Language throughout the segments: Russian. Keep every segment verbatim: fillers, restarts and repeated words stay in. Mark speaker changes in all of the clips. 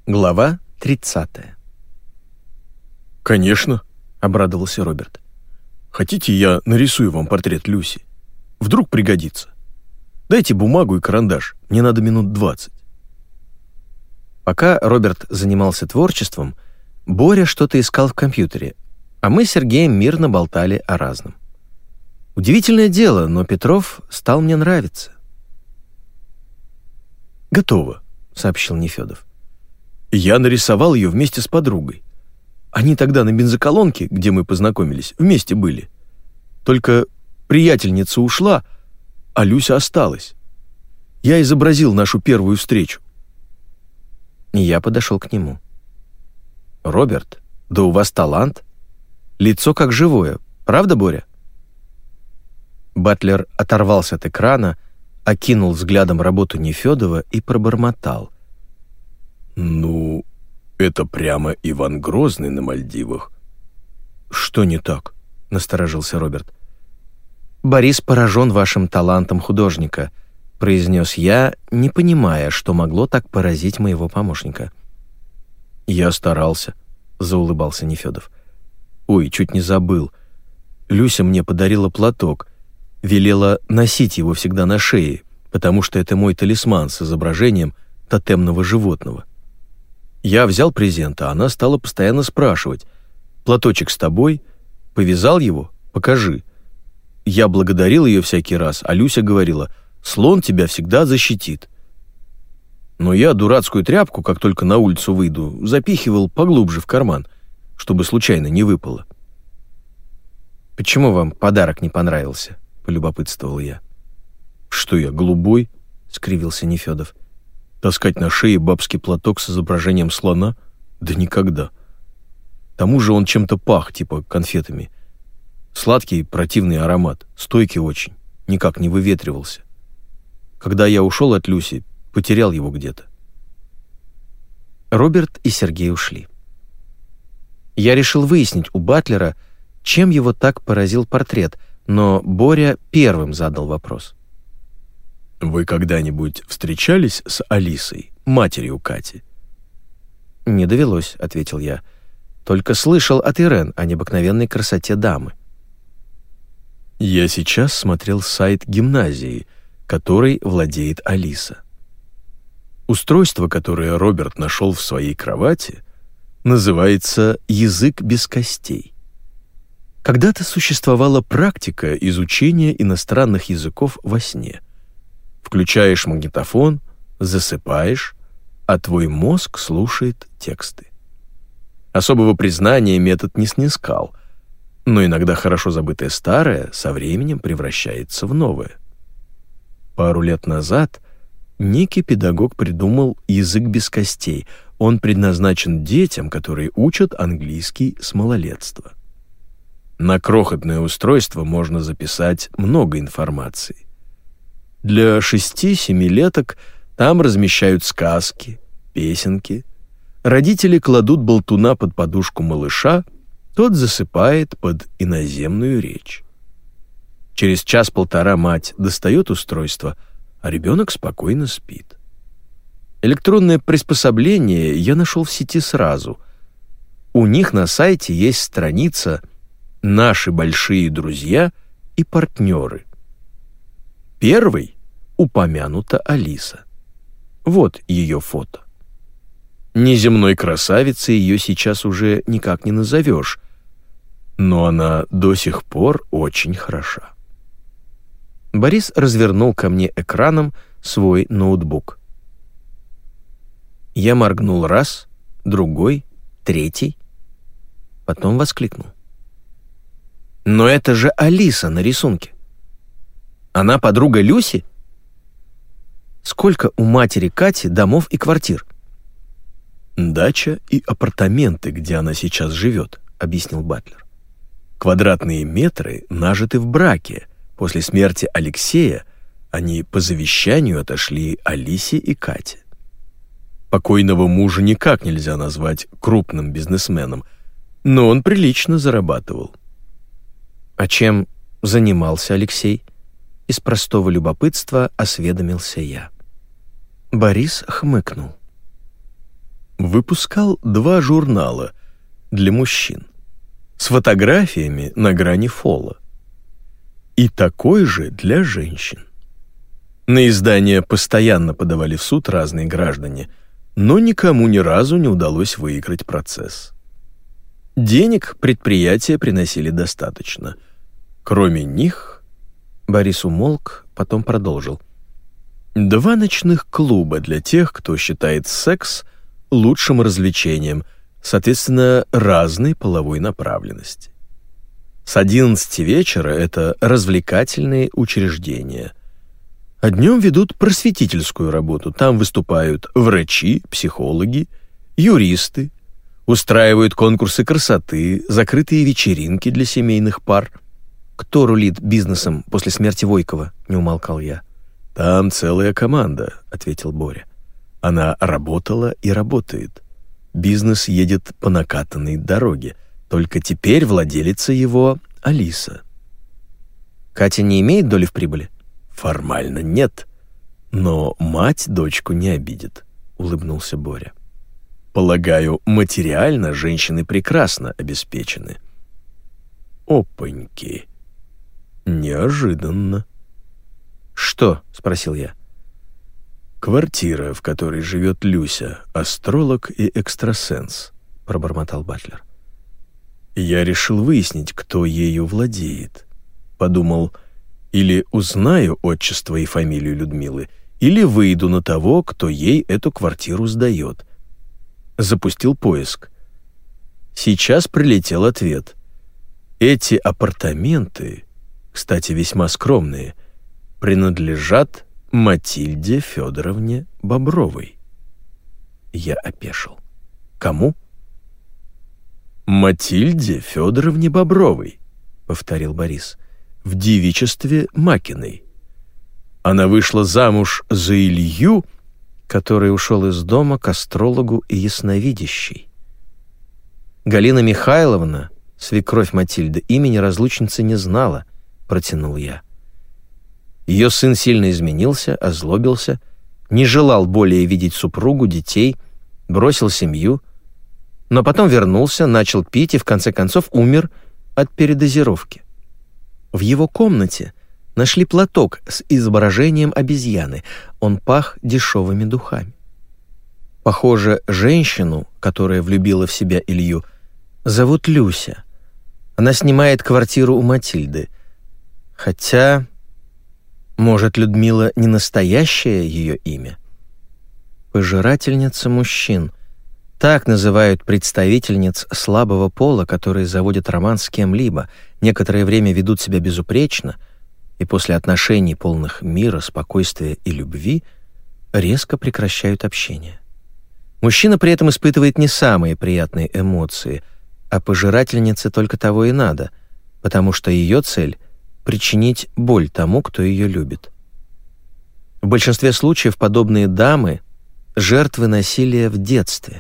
Speaker 1: Глава тридцатая.
Speaker 2: «Конечно», —
Speaker 1: обрадовался Роберт.
Speaker 2: «Хотите, я нарисую вам портрет Люси? Вдруг пригодится. Дайте бумагу и карандаш, мне надо минут двадцать».
Speaker 1: Пока Роберт занимался творчеством, Боря что-то искал в компьютере, а мы с Сергеем мирно болтали о разном. Удивительное дело, но Петров стал мне нравиться.
Speaker 2: «Готово», —
Speaker 1: сообщил Нефёдов.
Speaker 2: «Я нарисовал ее вместе с подругой. Они тогда на бензоколонке, где мы познакомились, вместе были. Только приятельница ушла, а Люся осталась. Я изобразил нашу первую встречу».
Speaker 1: И я подошел к нему. «Роберт, да у вас талант. Лицо как живое. Правда, Боря?» Батлер оторвался от экрана, окинул взглядом работу Нефёдова и пробормотал.
Speaker 2: «Ну, это прямо Иван Грозный на Мальдивах».
Speaker 1: «Что не так?» — насторожился Роберт. «Борис поражен вашим талантом художника», — произнес я, не понимая, что могло так поразить моего помощника.
Speaker 2: «Я старался», — заулыбался Нефёдов. «Ой, чуть не забыл. Люся мне подарила платок, велела носить его всегда на шее, потому что это мой талисман с изображением тотемного животного. Я взял презент, а она стала постоянно спрашивать: «Платочек с тобой? Повязал его? Покажи». Я благодарил ее всякий раз, а Люся говорила: «Слон тебя всегда защитит». Но я дурацкую тряпку, как только на улицу выйду, запихивал поглубже в карман, чтобы случайно не выпало.
Speaker 1: «Почему вам подарок не понравился?» — полюбопытствовал я.
Speaker 2: «Что я, голубой?»
Speaker 1: — скривился Нефёдов.
Speaker 2: «Таскать на шее бабский платок с изображением слона? Да никогда. К тому же он чем-то пах, типа конфетами. Сладкий противный аромат, стойкий очень, никак не выветривался. Когда я ушел от Люси, потерял его где-то».
Speaker 1: Роберт и Сергей ушли. Я решил выяснить у Батлера, чем его так поразил портрет, но Боря первым задал вопрос.
Speaker 2: «Вы когда-нибудь встречались с Алисой, матерью Кати?»
Speaker 1: «Не довелось», — ответил я. «Только слышал от Ирен о необыкновенной красоте дамы».
Speaker 2: «Я сейчас смотрел сайт гимназии, которой владеет Алиса. Устройство, которое Роберт нашел в своей кровати, называется «язык без костей». Когда-то существовала практика изучения иностранных языков во сне. Включаешь магнитофон, засыпаешь, а твой мозг слушает тексты. Особого признания метод не снискал, но иногда хорошо забытое старое со временем превращается в новое. Пару лет назад некий педагог придумал язык без костей. Он предназначен детям, которые учат английский с малолетства. На крохотное устройство можно записать много информации. Для шести-семилеток там размещают сказки, песенки. Родители кладут болтуна под подушку малыша, тот засыпает под иноземную речь. Через час-полтора мать достает устройство, а ребенок спокойно спит. Электронное приспособление я нашел в сети сразу. У них на сайте есть страница «Наши большие друзья и партнеры». Первый упомянута Алиса. Вот ее фото. Неземной красавицей ее сейчас уже никак не назовешь, но она до сих пор очень хороша. Борис развернул ко мне экраном свой ноутбук. Я моргнул раз, другой, третий, потом воскликнул: «Но это же Алиса на рисунке! Она подруга Люси? Сколько у матери Кати домов и квартир?» «Дача и апартаменты, где она сейчас живет», — объяснил Батлер. «Квадратные метры нажиты в браке. После смерти Алексея они по завещанию отошли Алисе и Кате. Покойного мужа никак нельзя назвать крупным бизнесменом, но он прилично зарабатывал». «А чем занимался Алексей?» Из простого любопытства осведомился я. Борис хмыкнул. выпускал два журнала для мужчин с фотографиями на грани фола и такой же для женщин. На издание постоянно подавали в суд разные граждане, но никому ни разу не удалось выиграть процесс. Денег предприятия приносили достаточно. Кроме них, Борис умолк, потом продолжил. Два ночных клуба для тех, кто считает секс лучшим развлечением, соответственно, разной половой направленности. С одиннадцати вечера это развлекательные учреждения. А днем ведут просветительскую работу. Там выступают врачи, психологи, юристы, устраивают конкурсы красоты, закрытые вечеринки для семейных пар. «Кто рулит бизнесом после смерти Войкова?» — не умолкал я. «Там целая команда», — ответил Боря. «Она работала и работает. Бизнес едет по накатанной дороге. Только теперь владелица его — Алиса». «Катя не имеет доли в прибыли?» «Формально нет, но мать дочку не обидит», — улыбнулся Боря. «Полагаю, материально женщины прекрасно обеспечены». «Опаньки! Неожиданно». «Что?» — спросил я. «Квартира, в которой живет Люся, астролог и экстрасенс», — пробормотал Батлер. «Я решил выяснить, кто ею владеет. Подумал, или узнаю отчество и фамилию Людмилы, или выйду на того, кто ей эту квартиру сдает». Запустил поиск. Сейчас прилетел ответ. Эти апартаменты, кстати, весьма скромные, принадлежат Матильде Федоровне Бобровой. Я опешил. Кому? Матильде Федоровне Бобровой, повторил Борис, в девичестве Макиной. Она вышла замуж за Илью, который ушел из дома к астрологу и ясновидящей. Галина Михайловна, свекровь Матильды, имени разлучницы не знала, протянул я. Ее сын сильно изменился, озлобился, не желал более видеть супругу, детей, бросил семью, но потом вернулся, начал пить и в конце концов умер от передозировки. В его комнате нашли платок с изображением обезьяны. Он пах дешевыми духами. Похоже, женщину, которая влюбила в себя Илью, зовут Люся. Она снимает квартиру у Матильды. Хотя, может, Людмила не настоящее ее имя? Пожирательница мужчин. Так называют представительниц слабого пола, которые заводят роман с кем-либо, некоторое время ведут себя безупречно и после отношений, полных мира, спокойствия и любви, резко прекращают общение. Мужчина при этом испытывает не самые приятные эмоции, а пожирательнице только того и надо, потому что ее цель — причинить боль тому, кто ее любит. В большинстве случаев подобные дамы — жертвы насилия в детстве.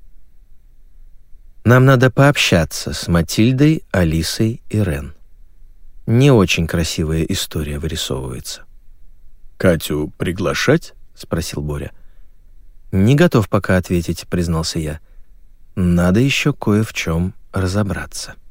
Speaker 2: Нам надо пообщаться с Матильдой, Алисой и Рен. Не очень красивая история вырисовывается. «Катю приглашать?» — спросил Боря. «Не готов пока ответить», — признался я. «Надо еще кое в чем разобраться».